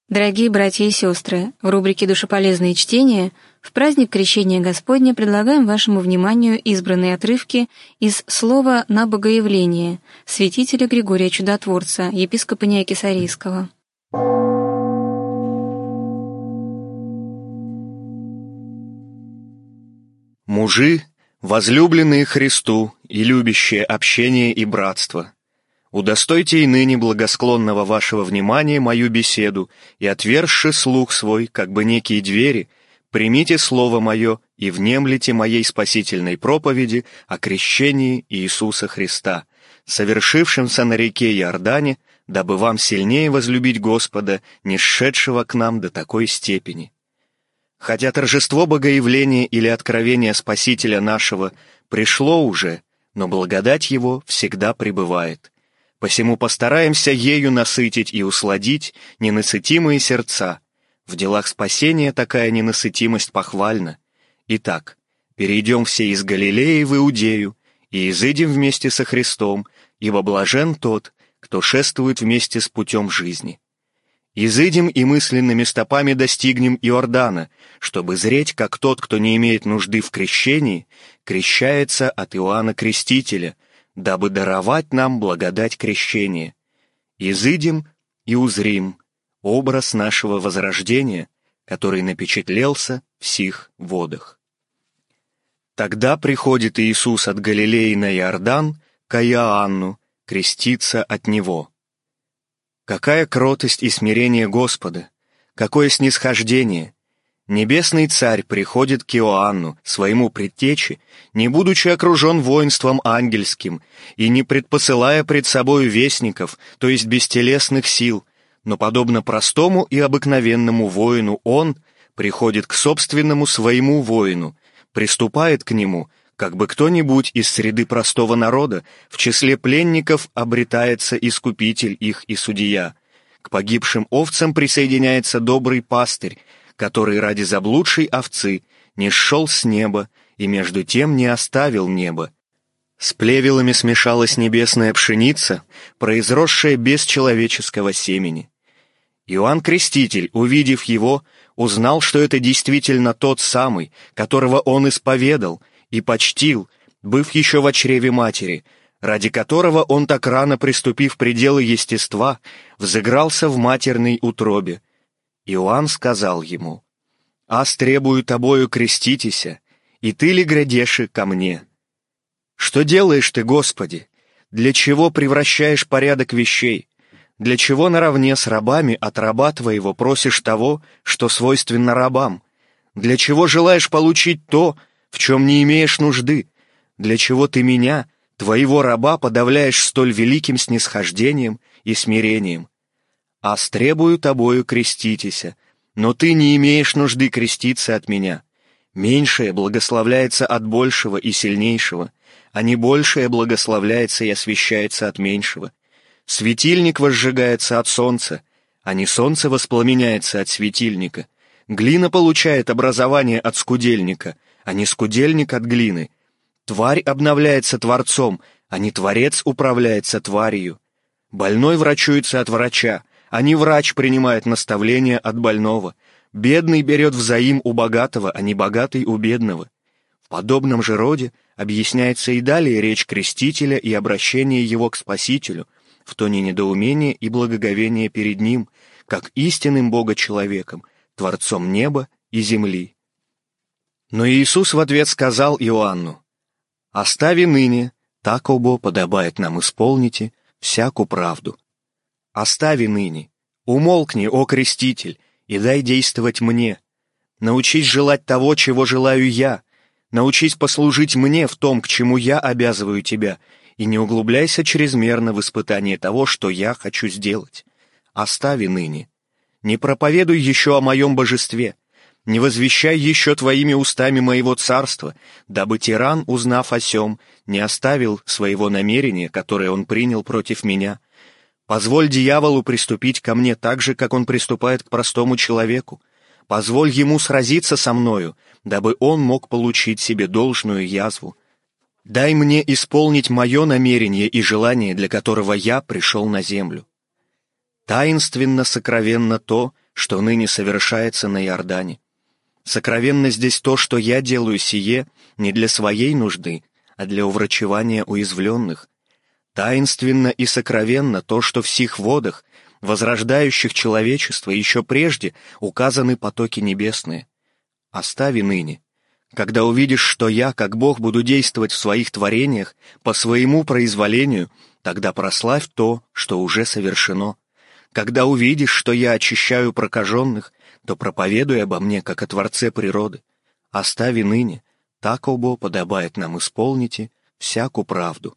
Дорогие братья и сестры, в рубрике «Душеполезные чтения» в праздник Крещения Господня предлагаем вашему вниманию избранные отрывки из слова на Богоявление святителя Григория Чудотворца, епископа Неокесарийского. Мужи, возлюбленные Христу и любящие общение и братство, удостойте и ныне благосклонного вашего внимания мою беседу, и, отверзши слух свой, как бы некие двери, примите слово мое и внемлите моей спасительной проповеди о крещении Иисуса Христа, совершившемся на реке Иордане, дабы вам сильнее возлюбить Господа, нисшедшего к нам до такой степени. Хотя торжество Богоявления или откровения Спасителя нашего пришло уже, но благодать Его всегда пребывает. Посему постараемся ею насытить и усладить ненасытимые сердца. В делах спасения такая ненасытимость похвальна. Итак, перейдем все из Галилеи в Иудею и изыдем вместе со Христом, ибо блажен тот, кто шествует вместе с путем жизни. Изыдем и мысленными стопами достигнем Иордана, чтобы зреть, как тот, кто не имеет нужды в крещении, крещается от Иоанна Крестителя, дабы даровать нам благодать крещения. Изыдем и узрим образ нашего возрождения, который напечатлелся в сих водах. Тогда приходит Иисус от Галилеи на Иордан к Иоанну креститься от него. Какая кротость и смирение Господа! Какое снисхождение! Небесный Царь приходит к Иоанну, своему предтече, не будучи окружен воинством ангельским и не предпосылая пред собою вестников, то есть бестелесных сил, но, подобно простому и обыкновенному воину, он приходит к собственному своему воину, приступает к нему, как бы кто-нибудь из среды простого народа, в числе пленников обретается искупитель их и судья. К погибшим овцам присоединяется добрый пастырь, который ради заблудшей овцы не сшел с неба и между тем не оставил небо. С плевелами смешалась небесная пшеница, произросшая без человеческого семени. Иоанн Креститель, увидев его, узнал, что это действительно тот самый, которого он исповедал и почтил, быв еще в чреве матери, ради которого он так рано, приступив пределы естества, взыгрался в матерной утробе. Иоанн сказал ему: «Аз требую тобою креститеся, и ты ли грядеши ко мне?» «Что делаешь ты, Господи? Для чего превращаешь порядок вещей? Для чего наравне с рабами от раба твоего просишь того, что свойственно рабам? Для чего желаешь получить то, в чем не имеешь нужды? Для чего ты меня, твоего раба, подавляешь столь великим снисхождением и смирением? Аз требую тобою креститеся, но ты не имеешь нужды креститься от меня. Меньшее благословляется от большего и сильнейшего, а не большее благословляется и освящается от меньшего. Светильник возжигается от солнца, а не солнце воспламеняется от светильника. Глина получает образование от скудельника, а не скудельник от глины. Тварь обновляется Творцом, а не Творец управляется тварью. Больной врачуется от врача, а не врач принимает наставления от больного. Бедный берет взаим у богатого, а не богатый у бедного. В подобном же роде объясняется и далее речь Крестителя и обращение его к Спасителю, в тоне недоумения и благоговения перед ним, как истинным Бога-человеком, Творцом неба и земли. Но Иисус в ответ сказал Иоанну: «Остави ныне, так обо подобает нам исполните, всяку правду». Остави ныне, умолкни, о Креститель, и дай действовать мне. Научись желать того, чего желаю я. Научись послужить мне в том, к чему я обязываю тебя, и не углубляйся чрезмерно в испытание того, что я хочу сделать. Остави ныне. Не проповедуй еще о моем божестве. Не возвещай еще твоими устами моего царства, дабы тиран, узнав о сем, не оставил своего намерения, которое он принял против меня. Позволь дьяволу приступить ко мне так же, как он приступает к простому человеку. Позволь ему сразиться со мною, дабы он мог получить себе должную язву. Дай мне исполнить мое намерение и желание, для которого я пришел на землю. Таинственно, сокровенно то, что ныне совершается на Иордане. Сокровенно здесь то, что я делаю сие не для своей нужды, а для уврачевания уязвленных. Таинственно и сокровенно то, что в сих водах, возрождающих человечество, еще прежде указаны потоки небесные. Остави ныне. Когда увидишь, что я, как Бог, буду действовать в своих творениях по своему произволению, тогда прославь то, что уже совершено. Когда увидишь, что я очищаю прокаженных, то проповедуй обо мне, как о Творце природы. Остави ныне, так, о Бог, подобает нам исполните всяку правду.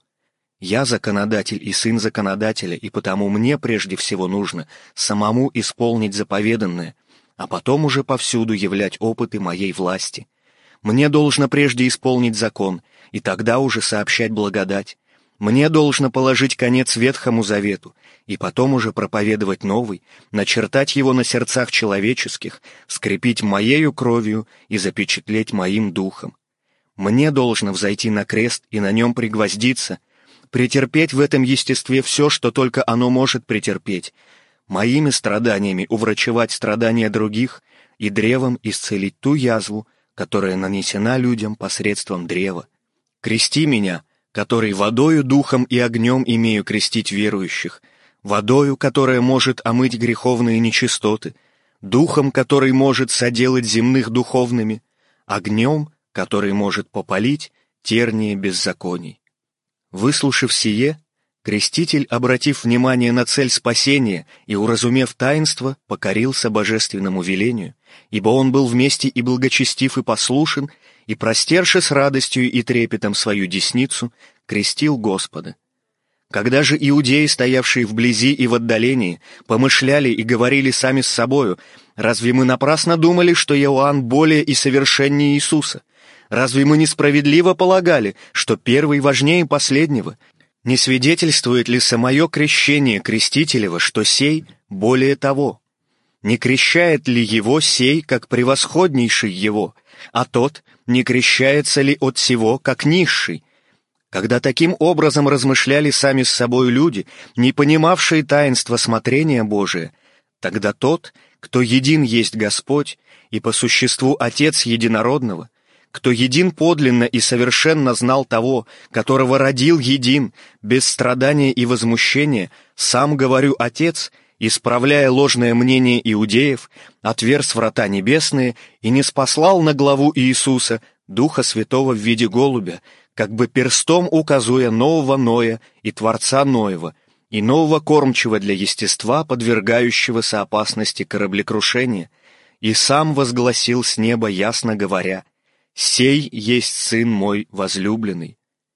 Я законодатель и сын законодателя, и потому мне прежде всего нужно самому исполнить заповеданное, а потом уже повсюду являть опыты моей власти. Мне должно прежде исполнить закон, и тогда уже сообщать благодать. Мне должно положить конец Ветхому Завету, и потом уже проповедовать новый, начертать его на сердцах человеческих, скрепить моею кровью и запечатлеть моим духом. Мне должно взойти на крест и на нем пригвоздиться, претерпеть в этом естестве все, что только оно может претерпеть, моими страданиями уврачевать страдания других и древом исцелить ту язву, которая нанесена людям посредством древа. Крести меня, который водою, духом и огнем имею крестить верующих, водою, которая может омыть греховные нечистоты, духом, который может соделать земных духовными, огнем, который может попалить тернии беззаконий. Выслушав сие, креститель, обратив внимание на цель спасения и уразумев таинство, покорился божественному велению, ибо он был вместе и благочестив, и послушен, и, простерши с радостью и трепетом свою десницу, крестил Господа. Когда же иудеи, стоявшие вблизи и в отдалении, помышляли и говорили сами с собою: «Разве мы напрасно думали, что Иоанн более и совершеннее Иисуса? Разве мы несправедливо полагали, что первый важнее последнего? Не свидетельствует ли самое крещение Крестителева, что сей более того? Не крещает ли его сей, как превосходнейший его, а тот не крещается ли от сего, как низший?» Когда таким образом размышляли сами с собой люди, не понимавшие таинства смотрения Божия, тогда тот, кто един есть Господь и по существу Отец Единородного, кто един подлинно и совершенно знал того, которого родил един, без страдания и возмущения, сам, говорю, Отец, исправляя ложное мнение иудеев, отверз врата небесные и не спаслал на главу Иисуса Духа Святого в виде голубя, как бы перстом указуя нового Ноя и Творца Ноева, и нового кормчего для естества, подвергающегося опасности кораблекрушения, и сам возгласил с неба, ясно говоря: «Сей есть Сын мой возлюбленный».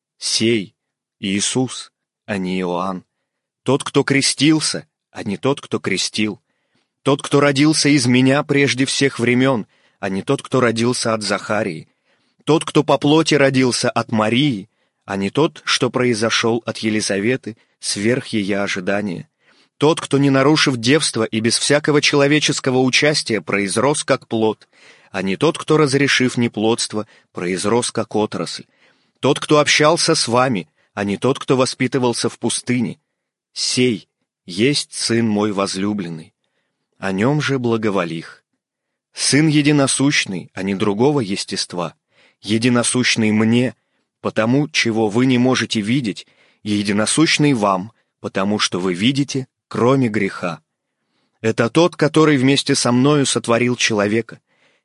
Сей Иисус, а не Иоанн. Тот, кто крестился, а не тот, кто крестил. Тот, кто родился из меня прежде всех времен, а не тот, кто родился от Захарии. Тот, кто по плоти родился от Марии, а не тот, что произошел от Елизаветы, сверх ее ожидания. Тот, кто, не нарушив девства и без всякого человеческого участия, произрос как плод, а не тот, кто, разрешив неплодство, произрос как отрасль. Тот, кто общался с вами, а не тот, кто воспитывался в пустыне. Сей есть Сын мой возлюбленный. О нем же благоволих. Сын единосущный, а не другого естества, единосущный мне, потому, чего вы не можете видеть, и единосущный вам, потому что вы видите, кроме греха. Это тот, который вместе со мною сотворил человека.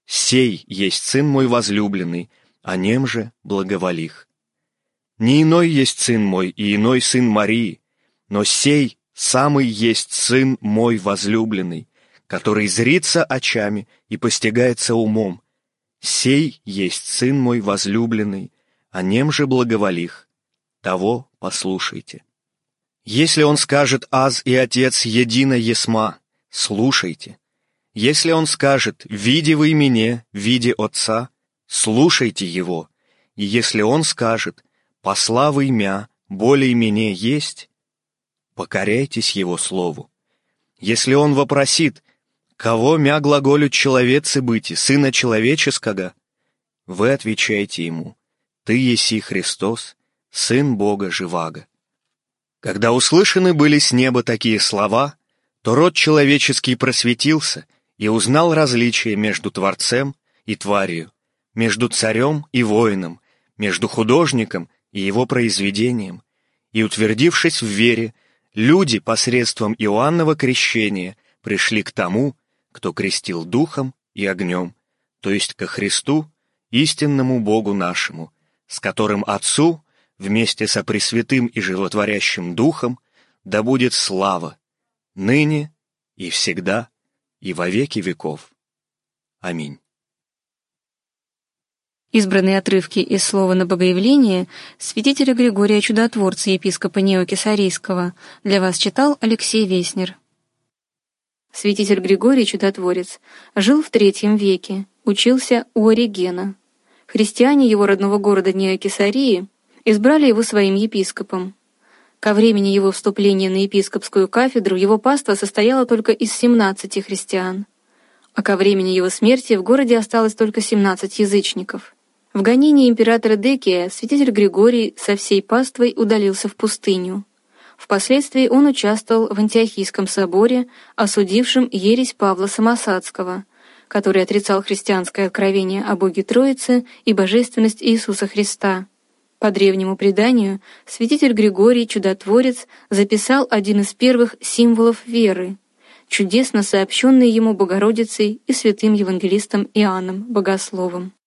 Сей есть Сын мой возлюбленный, о нем же благоволих. Не иной есть Сын мой и иной Сын Марии, но сей самый есть Сын мой возлюбленный, который зрится очами и постигается умом. Сей есть Сын мой возлюбленный, о нем же благоволих. Того послушайте. Если он скажет: «Аз и Отец едино есма», слушайте. Если он скажет: «Види вы мне, види Отца», слушайте его. И если он скажет: «Посла вы мя, более мне есть», покоряйтесь его слову. Если он вопросит: «Кого мя глаголют человецы быти, Сына Человеческого?» вы отвечаете ему: «Ты еси Христос, Сын Бога Живаго». Когда услышаны были с неба такие слова, то род человеческий просветился, и узнал различие между Творцем и тварью, между царем и воином, между художником и его произведением, и, утвердившись в вере, люди посредством Иоаннова крещения пришли к тому, кто крестил духом и огнем, то есть ко Христу, истинному Богу нашему, с которым Отцу, вместе со Пресвятым и Животворящим Духом, да будет слава, ныне и всегда, и во веки веков. Аминь. Избранные отрывки из слова на Богоявление святителя Григория Чудотворца, епископа Нео-Кесарийского, для вас читал Алексей Веснер. Святитель Григорий Чудотворец жил в III веке, учился у Оригена. Христиане его родного города Нео-Кесарии избрали его своим епископом. Ко времени его вступления на епископскую кафедру его паства состояла только из 17 христиан, а ко времени его смерти в городе осталось только 17 язычников. В гонении императора Декия святитель Григорий со всей паствой удалился в пустыню. Впоследствии он участвовал в Антиохийском соборе, осудившем ересь Павла Самосадского, который отрицал христианское откровение о Боге Троице и божественность Иисуса Христа. По древнему преданию, святитель Григорий Чудотворец записал один из первых символов веры, чудесно сообщенный ему Богородицей и святым евангелистом Иоанном Богословом.